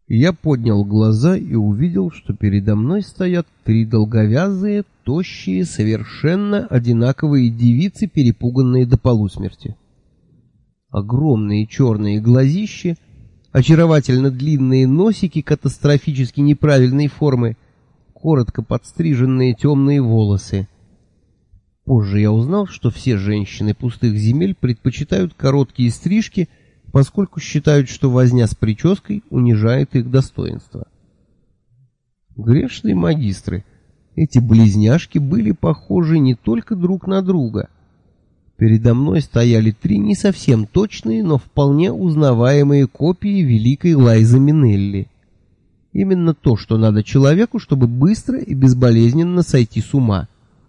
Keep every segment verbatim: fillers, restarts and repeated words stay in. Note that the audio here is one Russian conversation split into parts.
Я поднял глаза и увидел, что передо мной стоят три долговязые, тощие, совершенно одинаковые девицы, перепуганные до полусмерти. Огромные черные глазища, очаровательно длинные носики катастрофически неправильной формы, коротко подстриженные темные волосы. Позже я узнал, что все женщины пустых земель предпочитают короткие стрижки, поскольку считают, что возня с прической унижает их достоинство. Грешные магистры, эти близняшки были похожи не только друг на друга. Передо мной стояли три не совсем точные, но вполне узнаваемые копии великой Лайзы Минелли. Именно то, что надо человеку, чтобы быстро и безболезненно сойти с ума.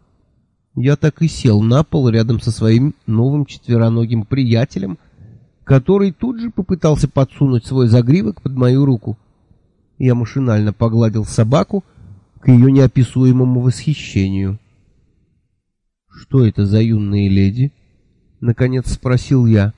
Я так и сел на пол рядом со своим новым четвероногим приятелем, который тут же попытался подсунуть свой загривок под мою руку. Я машинально погладил собаку к ее неописуемому восхищению. «Что это за юные леди?» — наконец спросил я.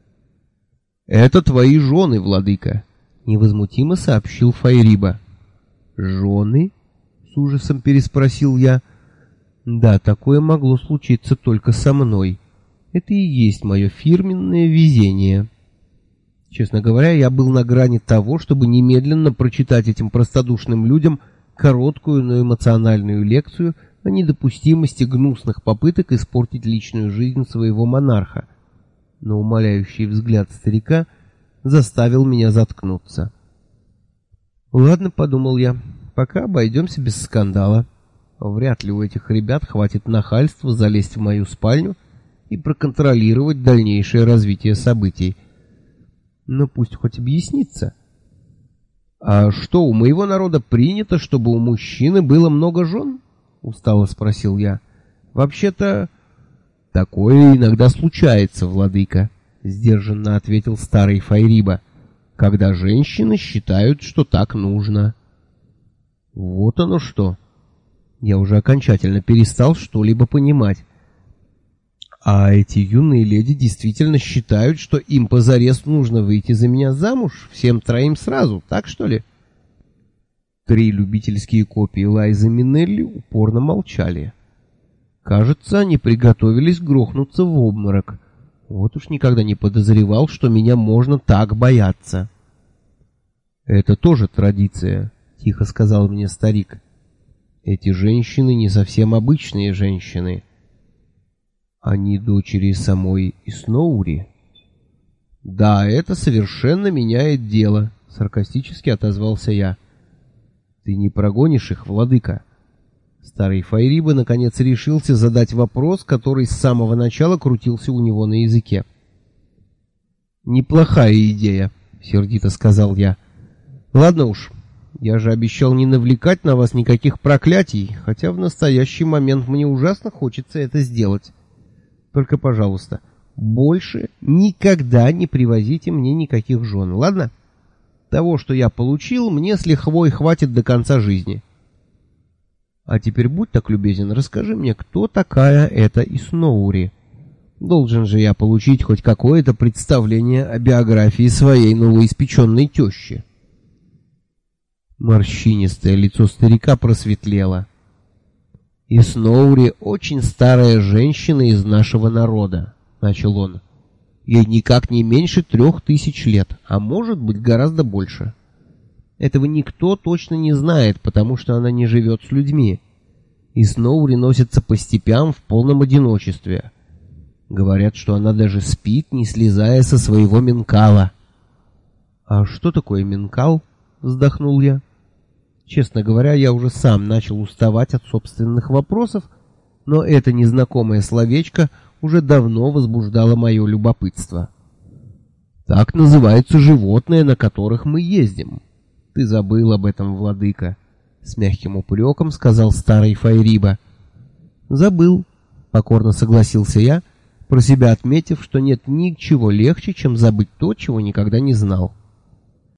«Это твои жены, владыка», — невозмутимо сообщил Файриба. «Жены?» — с ужасом переспросил я. «Да, такое могло случиться только со мной. Это и есть мое фирменное везение». Честно говоря, я был на грани того, чтобы немедленно прочитать этим простодушным людям короткую, но эмоциональную лекцию о недопустимости гнусных попыток испортить личную жизнь своего монарха. Но умоляющий взгляд старика заставил меня заткнуться. «Ладно», — подумал я, — «пока обойдемся без скандала. Вряд ли у этих ребят хватит нахальства залезть в мою спальню и проконтролировать дальнейшее развитие событий. Но пусть хоть объяснится». «А что, у моего народа принято, чтобы у мужчины было много жен?» — устало спросил я. «Вообще-то такое иногда случается, владыка», — сдержанно ответил старый Файриба, «когда женщины считают, что так нужно». «Вот оно что!» Я уже окончательно перестал что-либо понимать. А эти юные леди действительно считают, что им позарез нужно выйти за меня замуж, всем троим сразу, так что ли? Три любительские копии Лайзы Минелли упорно молчали. Кажется, они приготовились грохнуться в обморок. Вот уж никогда не подозревал, что меня можно так бояться. «Это тоже традиция», — тихо сказал мне старик. «Эти женщины не совсем обычные женщины. Они дочери самой Исноури». «Да, это совершенно меняет дело», — саркастически отозвался я. «Ты не прогонишь их, владыка?» Старый Файриба наконец решился задать вопрос, который с самого начала крутился у него на языке. «Неплохая идея», — сердито сказал я. «Ладно уж, я же обещал не навлекать на вас никаких проклятий, хотя в настоящий момент мне ужасно хочется это сделать. Только, пожалуйста, больше никогда не привозите мне никаких жен, ладно? Того, что я получил, мне с лихвой хватит до конца жизни. А теперь будь так любезен, расскажи мне, кто такая эта Исноури? Должен же я получить хоть какое-то представление о биографии своей новоиспеченной тещи». Морщинистое лицо старика просветлело. «Исноури очень старая женщина из нашего народа», — начал он. «Ей никак не меньше трех тысяч лет, а может быть гораздо больше. Этого никто точно не знает, потому что она не живет с людьми. Исноури носится по степям в полном одиночестве. Говорят, что она даже спит, не слезая со своего минкала». «А что такое минкал?» — вздохнул я. Честно говоря, я уже сам начал уставать от собственных вопросов, но это незнакомое словечко уже давно возбуждало мое любопытство. «Так называется животное, на которых мы ездим. Ты забыл об этом, владыка», — с мягким упреком сказал старый Файриба. «Забыл», — покорно согласился я, про себя отметив, что нет ничего легче, чем забыть то, чего никогда не знал.